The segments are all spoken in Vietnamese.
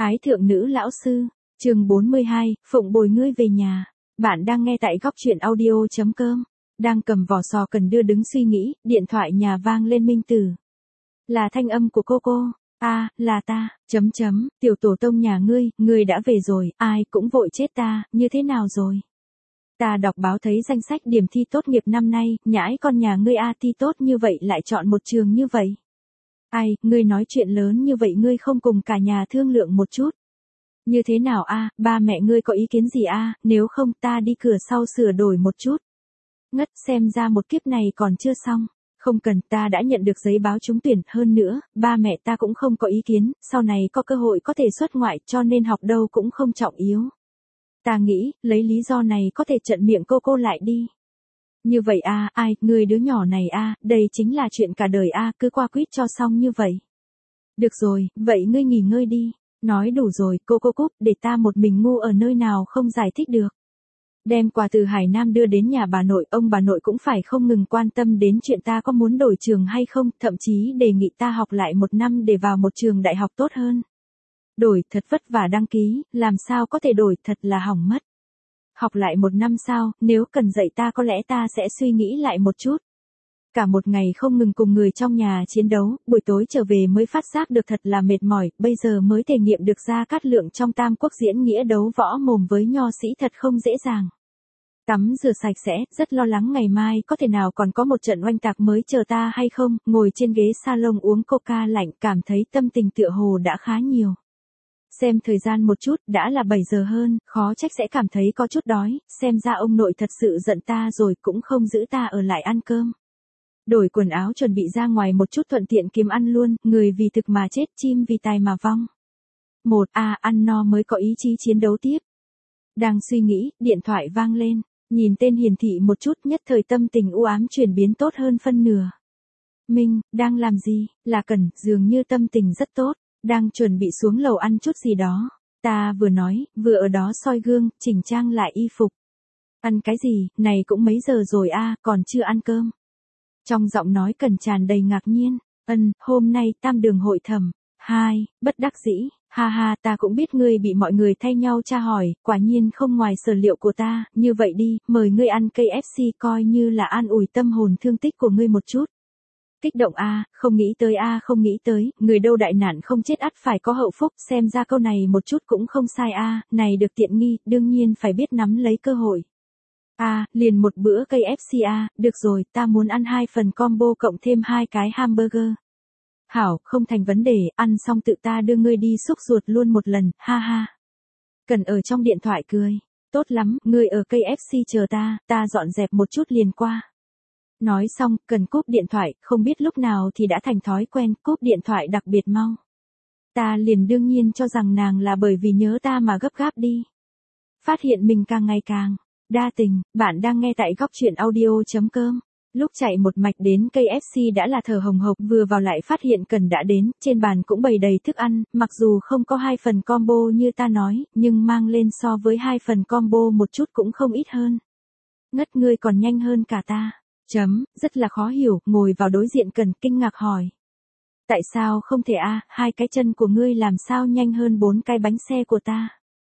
Ái thượng nữ lão sư, chương 42, phụng bồi ngươi về nhà. Bạn đang nghe tại góc truyện audio.com. Đang cầm vỏ sò cần đưa đứng suy nghĩ, điện thoại nhà vang lên Minh Tử. Là thanh âm của cô. Là ta, tiểu tổ tông nhà ngươi đã về rồi, ai cũng vội chết ta, như thế nào rồi? Ta đọc báo thấy danh sách điểm thi tốt nghiệp năm nay, nhãi con nhà ngươi thi tốt như vậy lại chọn một trường như vậy. Ai, ngươi nói chuyện lớn như vậy ngươi không cùng cả nhà thương lượng một chút. Như thế nào ba mẹ ngươi có ý kiến gì nếu không ta đi cửa sau sửa đổi một chút. Ngất, xem ra một kiếp này còn chưa xong. Không cần, ta đã nhận được giấy báo trúng tuyển, hơn nữa, ba mẹ ta cũng không có ý kiến, sau này có cơ hội có thể xuất ngoại cho nên học đâu cũng không trọng yếu. Ta nghĩ, lấy lý do này có thể chặn miệng cô lại đi. Như vậy ai, người đứa nhỏ này đây chính là chuyện cả đời cứ qua quýt cho xong như vậy. Được rồi, vậy ngươi nghỉ ngơi đi. Nói đủ rồi, cô cúp, để ta một mình ngu ở nơi nào không giải thích được. Đem quà từ Hải Nam đưa đến nhà bà nội, ông bà nội cũng phải không ngừng quan tâm đến chuyện ta có muốn đổi trường hay không, thậm chí đề nghị ta học lại 1 năm để vào một trường đại học tốt hơn. Đổi, thật vất vả đăng ký, làm sao có thể đổi, thật là hỏng mất. Học lại 1 năm sao, nếu cần dạy ta có lẽ ta sẽ suy nghĩ lại một chút. Cả một ngày không ngừng cùng người trong nhà chiến đấu, buổi tối trở về mới phát giác được thật là mệt mỏi, bây giờ mới thể nghiệm được Gia Cát Lượng trong Tam Quốc diễn nghĩa đấu võ mồm với nho sĩ thật không dễ dàng. Tắm rửa sạch sẽ, rất lo lắng ngày mai có thể nào còn có một trận oanh tạc mới chờ ta hay không, ngồi trên ghế salon uống coca lạnh cảm thấy tâm tình tựa hồ đã khá nhiều. Xem thời gian một chút, đã là 7 giờ hơn, khó trách sẽ cảm thấy có chút đói, xem ra ông nội thật sự giận ta rồi cũng không giữ ta ở lại ăn cơm. Đổi quần áo chuẩn bị ra ngoài một chút thuận tiện kiếm ăn luôn, người vì thực mà chết, chim vì tài mà vong. Ăn no mới có ý chí chiến đấu tiếp. Đang suy nghĩ, điện thoại vang lên, nhìn tên hiển thị một chút nhất thời tâm tình u ám chuyển biến tốt hơn phân nửa. Minh, đang làm gì? Là Cần, dường như tâm tình rất tốt, đang chuẩn bị xuống lầu ăn chút gì đó. Ta vừa nói, vừa ở đó soi gương, chỉnh trang lại y phục. Ăn cái gì, này cũng mấy giờ rồi còn chưa ăn cơm. Trong giọng nói Cần tràn đầy ngạc nhiên, hôm nay tam đường hội thẩm. Bất đắc dĩ, ta cũng biết ngươi bị mọi người thay nhau tra hỏi, quả nhiên không ngoài sở liệu của ta, như vậy đi, mời ngươi ăn KFC coi như là an ủi tâm hồn thương tích của ngươi một chút. Kích động không nghĩ tới, người đâu đại nạn không chết ắt phải có hậu phúc, xem ra câu này một chút cũng không sai này được tiện nghi, đương nhiên phải biết nắm lấy cơ hội. Liền một bữa KFC được rồi, ta muốn ăn 2 phần combo cộng thêm 2 cái hamburger. Hảo, không thành vấn đề, ăn xong tự ta đưa ngươi đi xúc ruột luôn một lần, Cần ở trong điện thoại cười, tốt lắm, ngươi ở KFC chờ ta dọn dẹp một chút liền qua. Nói xong, Cần cúp điện thoại, không biết lúc nào thì đã thành thói quen, cúp điện thoại đặc biệt mau. Ta liền đương nhiên cho rằng nàng là bởi vì nhớ ta mà gấp gáp đi. Phát hiện mình càng ngày càng đa tình, bạn đang nghe tại góc truyện audio.com. Lúc chạy một mạch đến KFC đã là thở hồng hộc, vừa vào lại phát hiện Cần đã đến, trên bàn cũng bày đầy thức ăn, mặc dù không có 2 phần combo như ta nói, nhưng mang lên so với 2 phần combo một chút cũng không ít hơn. Ngất, ngươi còn nhanh hơn cả ta. Rất là khó hiểu, ngồi vào đối diện Cần kinh ngạc hỏi. Tại sao không thể 2 cái chân của ngươi làm sao nhanh hơn 4 cái bánh xe của ta?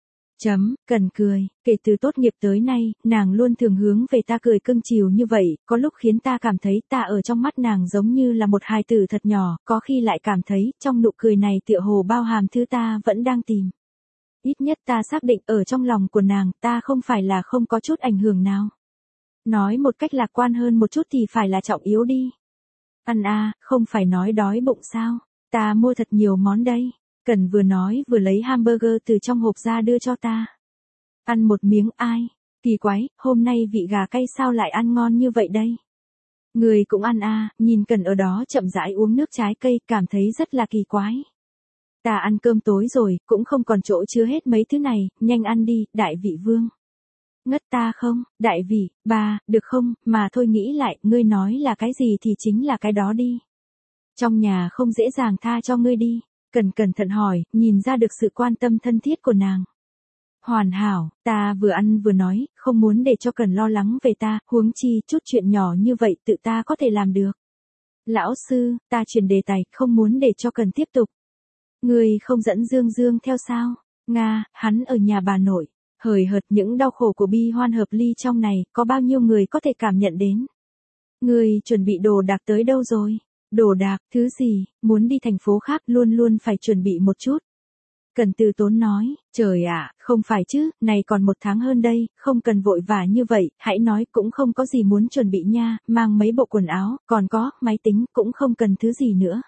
Cần cười, kể từ tốt nghiệp tới nay, nàng luôn thường hướng về ta cười cưng chiều như vậy, có lúc khiến ta cảm thấy ta ở trong mắt nàng giống như là một hài tử thật nhỏ, có khi lại cảm thấy, trong nụ cười này tựa hồ bao hàm thứ ta vẫn đang tìm. Ít nhất ta xác định ở trong lòng của nàng, ta không phải là không có chút ảnh hưởng nào. Nói một cách lạc quan hơn một chút thì phải là trọng yếu đi. Ăn không phải nói đói bụng sao, ta mua thật nhiều món đây. Cần vừa nói vừa lấy hamburger từ trong hộp ra đưa cho ta. Ăn một miếng kỳ quái, hôm nay vị gà cay sao lại ăn ngon như vậy đây? Người cũng ăn nhìn Cần ở đó chậm rãi uống nước trái cây, cảm thấy rất là kỳ quái. Ta ăn cơm tối rồi, cũng không còn chỗ chứa hết mấy thứ này, nhanh ăn đi, đại vị vương. Ngất ta không, đại vị, được không, mà thôi nghĩ lại, ngươi nói là cái gì thì chính là cái đó đi. Trong nhà không dễ dàng tha cho ngươi đi. Cần cẩn thận hỏi, nhìn ra được sự quan tâm thân thiết của nàng. Hoàn hảo, ta vừa ăn vừa nói, không muốn để cho Cần lo lắng về ta, huống chi chút chuyện nhỏ như vậy tự ta có thể làm được. Lão sư, ta chuyển đề tài, không muốn để cho Cần tiếp tục. Ngươi không dẫn Dương Dương theo sao? Nga, hắn ở nhà bà nội. Hời hợt những đau khổ của bi hoan hợp ly trong này, có bao nhiêu người có thể cảm nhận đến. Ngươi chuẩn bị đồ đạc tới đâu rồi? Đồ đạc, thứ gì, muốn đi thành phố khác luôn luôn phải chuẩn bị một chút. Cần Từ Tốn nói, trời ạ, không phải chứ, này còn 1 tháng hơn đây, không cần vội vã như vậy, hãy nói cũng không có gì muốn chuẩn bị nha, mang mấy bộ quần áo, còn có, máy tính, cũng không cần thứ gì nữa.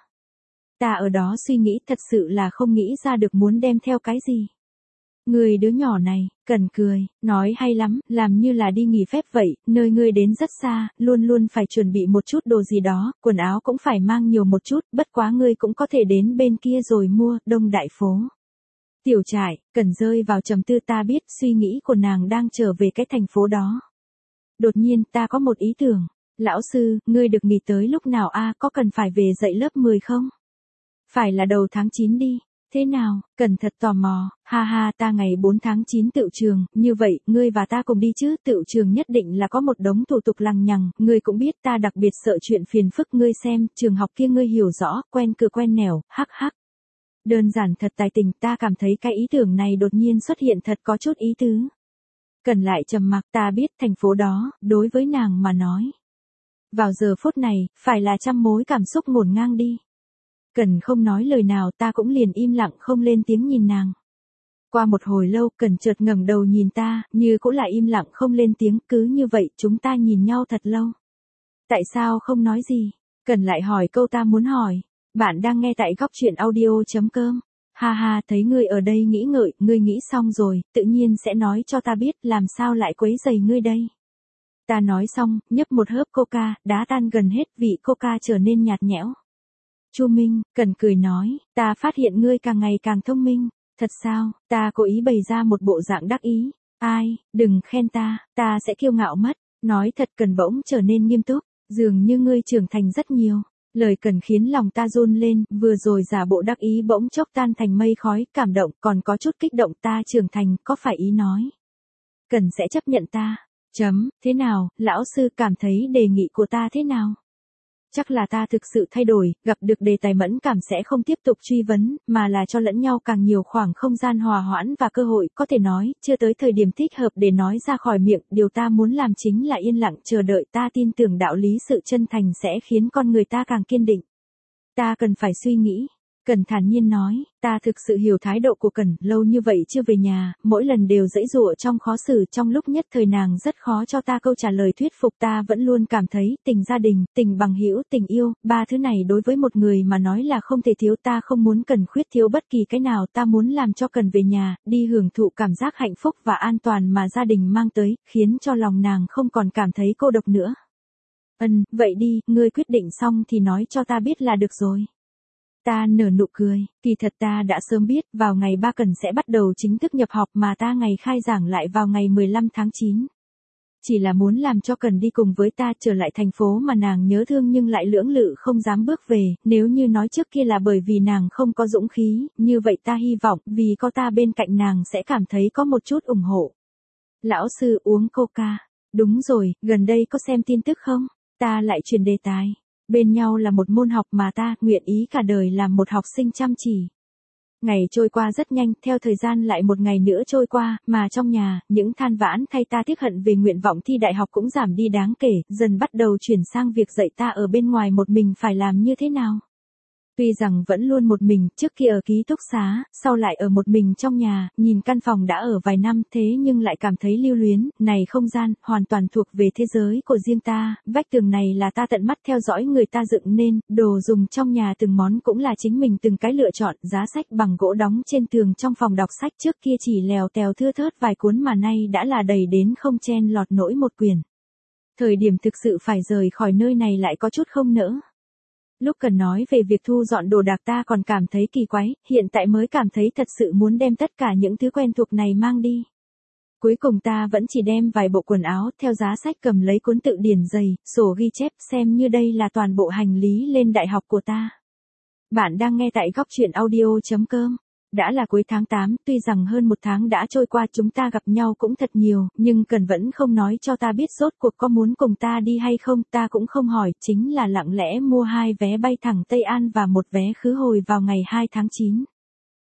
Ta ở đó suy nghĩ thật sự là không nghĩ ra được muốn đem theo cái gì. Người đứa nhỏ này, Cần cười, nói hay lắm, làm như là đi nghỉ phép vậy, nơi ngươi đến rất xa, luôn luôn phải chuẩn bị một chút đồ gì đó, quần áo cũng phải mang nhiều một chút, bất quá ngươi cũng có thể đến bên kia rồi mua, Đông Đại Phố. Tiểu Trại, Cần rơi vào trầm tư, ta biết suy nghĩ của nàng đang trở về cái thành phố đó. Đột nhiên ta có một ý tưởng, lão sư, ngươi được nghỉ tới lúc nào a, có cần phải về dạy lớp 10 không? Phải là đầu tháng 9 đi. Thế nào, Cần thật tò mò, ha ha, ta ngày 4 tháng 9 tựu trường, như vậy, ngươi và ta cùng đi chứ, tựu trường nhất định là có một đống thủ tục lằng nhằng, ngươi cũng biết ta đặc biệt sợ chuyện phiền phức, ngươi xem, trường học kia ngươi hiểu rõ, quen cửa quen nẻo, hắc hắc. Đơn giản thật tài tình, ta cảm thấy cái ý tưởng này đột nhiên xuất hiện thật có chút ý tứ. Cần lại trầm mặc, ta biết thành phố đó, đối với nàng mà nói. Vào giờ phút này, phải là trăm mối cảm xúc ngổn ngang đi. Cần không nói lời nào, ta cũng liền im lặng không lên tiếng nhìn nàng. Qua một hồi lâu, Cần chợt ngẩng đầu nhìn ta, như cũng lại im lặng không lên tiếng, cứ như vậy chúng ta nhìn nhau thật lâu. Tại sao không nói gì? Cần lại hỏi câu ta muốn hỏi. Bạn đang nghe tại góc truyện audio.com. Ha ha, thấy ngươi ở đây nghĩ ngợi, ngươi nghĩ xong rồi, tự nhiên sẽ nói cho ta biết, làm sao lại quấy rầy ngươi đây. Ta nói xong, nhấp một hớp coca, đá tan gần hết, vị coca trở nên nhạt nhẽo. Chu Minh, Cần cười nói, ta phát hiện ngươi càng ngày càng thông minh. Thật sao? Ta cố ý bày ra một bộ dạng đắc ý. Ai, đừng khen ta sẽ kiêu ngạo mất. Nói thật, Cần bỗng trở nên nghiêm túc, dường như ngươi trưởng thành rất nhiều. Lời Cần khiến lòng ta run lên, vừa rồi giả bộ đắc ý bỗng chốc tan thành mây khói, cảm động, còn có chút kích động, ta trưởng thành, có phải ý nói. Cần sẽ chấp nhận ta. Thế nào, lão sư cảm thấy đề nghị của ta thế nào? Chắc là ta thực sự thay đổi, gặp được đề tài mẫn cảm sẽ không tiếp tục truy vấn, mà là cho lẫn nhau càng nhiều khoảng không gian hòa hoãn và cơ hội, có thể nói, chưa tới thời điểm thích hợp để nói ra khỏi miệng, điều ta muốn làm chính là yên lặng chờ đợi, ta tin tưởng đạo lý sự chân thành sẽ khiến con người ta càng kiên định. Ta cần phải suy nghĩ. Cần thản nhiên nói, ta thực sự hiểu thái độ của Cần, lâu như vậy chưa về nhà, mỗi lần đều giãy giụa trong khó xử, trong lúc nhất thời nàng rất khó cho ta câu trả lời thuyết phục, ta vẫn luôn cảm thấy, tình gia đình, tình bằng hữu, tình yêu, ba thứ này đối với một người mà nói là không thể thiếu, ta không muốn Cần khuyết thiếu bất kỳ cái nào, ta muốn làm cho Cần về nhà, đi hưởng thụ cảm giác hạnh phúc và an toàn mà gia đình mang tới, khiến cho lòng nàng không còn cảm thấy cô độc nữa. Vậy đi, ngươi quyết định xong thì nói cho ta biết là được rồi. Ta nở nụ cười, kỳ thật ta đã sớm biết, vào ngày ba Cần sẽ bắt đầu chính thức nhập học mà ta ngày khai giảng lại vào ngày 15 tháng 9. Chỉ là muốn làm cho Cần đi cùng với ta trở lại thành phố mà nàng nhớ thương nhưng lại lưỡng lự không dám bước về, nếu như nói trước kia là bởi vì nàng không có dũng khí, như vậy ta hy vọng vì có ta bên cạnh nàng sẽ cảm thấy có một chút ủng hộ. Lão sư uống coca. Đúng rồi, gần đây có xem tin tức không? Ta lại chuyển đề tài. Bên nhau là một môn học mà ta nguyện ý cả đời làm một học sinh chăm chỉ. Ngày trôi qua rất nhanh, theo thời gian lại một ngày nữa trôi qua, mà trong nhà, những than vãn thay ta tiếc hận về nguyện vọng thi đại học cũng giảm đi đáng kể, dần bắt đầu chuyển sang việc dạy ta ở bên ngoài một mình phải làm như thế nào. Tuy rằng vẫn luôn một mình, trước kia ở ký túc xá, sau lại ở một mình trong nhà, nhìn căn phòng đã ở vài năm thế nhưng lại cảm thấy lưu luyến, này không gian, hoàn toàn thuộc về thế giới của riêng ta, vách tường này là ta tận mắt theo dõi người ta dựng nên, đồ dùng trong nhà từng món cũng là chính mình từng cái lựa chọn, giá sách bằng gỗ đóng trên tường trong phòng đọc sách trước kia chỉ lèo tèo thưa thớt vài cuốn mà nay đã là đầy đến không chen lọt nổi một quyển. Thời điểm thực sự phải rời khỏi nơi này lại có chút không nỡ. Lúc Cần nói về việc thu dọn đồ đạc ta còn cảm thấy kỳ quái, hiện tại mới cảm thấy thật sự muốn đem tất cả những thứ quen thuộc này mang đi. Cuối cùng ta vẫn chỉ đem vài bộ quần áo, theo giá sách cầm lấy cuốn tự điển dày, sổ ghi chép xem như đây là toàn bộ hành lý lên đại học của ta. Bạn đang nghe tại góc truyện audio.com. Đã là cuối tháng 8, tuy rằng hơn 1 tháng đã trôi qua chúng ta gặp nhau cũng thật nhiều, nhưng Cần vẫn không nói cho ta biết rốt cuộc có muốn cùng ta đi hay không, ta cũng không hỏi, chính là lặng lẽ mua 2 vé bay thẳng Tây An và 1 vé khứ hồi vào ngày 2 tháng 9.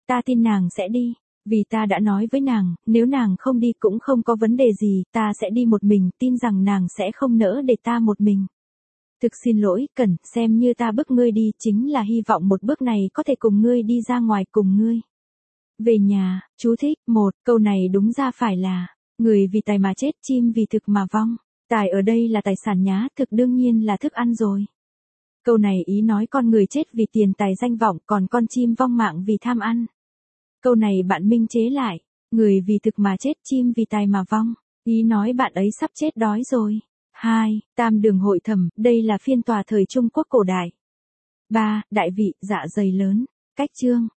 ta tin nàng sẽ đi. Vì ta đã nói với nàng, nếu nàng không đi cũng không có vấn đề gì, ta sẽ đi một mình, tin rằng nàng sẽ không nỡ để ta một mình. Thực xin lỗi, Cẩn, xem như ta bức ngươi đi, chính là hy vọng một bước này có thể cùng ngươi đi ra ngoài cùng ngươi. Về nhà, chú thích, câu này đúng ra phải là, người vì tài mà chết, chim vì thực mà vong. Tài ở đây là tài sản nhá, thực đương nhiên là thức ăn rồi. Câu này ý nói con người chết vì tiền tài danh vọng, còn con chim vong mạng vì tham ăn. Câu này bạn minh chế lại, người vì thực mà chết, chim vì tài mà vong. Ý nói bạn ấy sắp chết đói rồi. 2. Tam đường hội thẩm, đây là phiên tòa thời Trung Quốc cổ đại. 3. Đại vị, dạ dày lớn. Cách chương.